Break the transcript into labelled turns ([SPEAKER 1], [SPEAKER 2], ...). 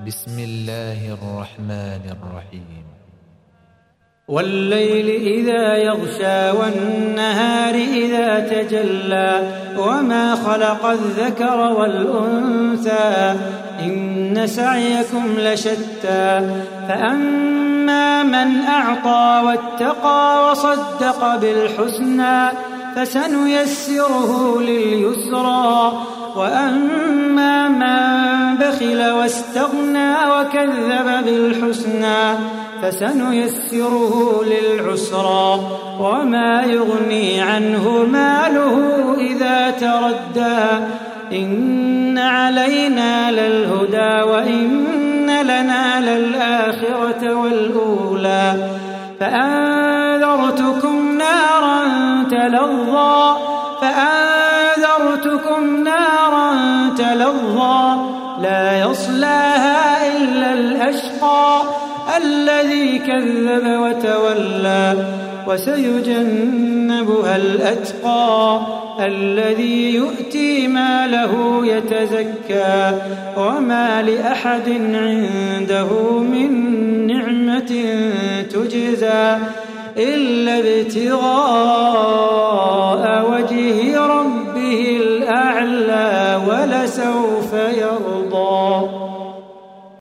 [SPEAKER 1] بسم الله الرحمن الرحيم.
[SPEAKER 2] والليل إذا يغشى والنهار إذا تجلى وما خلق الذكر والأنثى إن سعيكم لشتى فأما من أعطى واتقى وصدق بالحسنى فسنيسره لليسرى وأما من بخل واستغنى وكذب بالحسنى فسنيسره للعسرى وما يغني عنه ماله إذا تردى إن علينا للهدى وإن لنا للآخرة والأولى فأنذرتكم نارا تلظى لا يصلاها إلا الأشقى الذي كذب وتولى وسيجنبها الأتقى الذي يؤتي ماله يتزكى وما لأحد عنده من نعمة تجزى إلا ابتغاء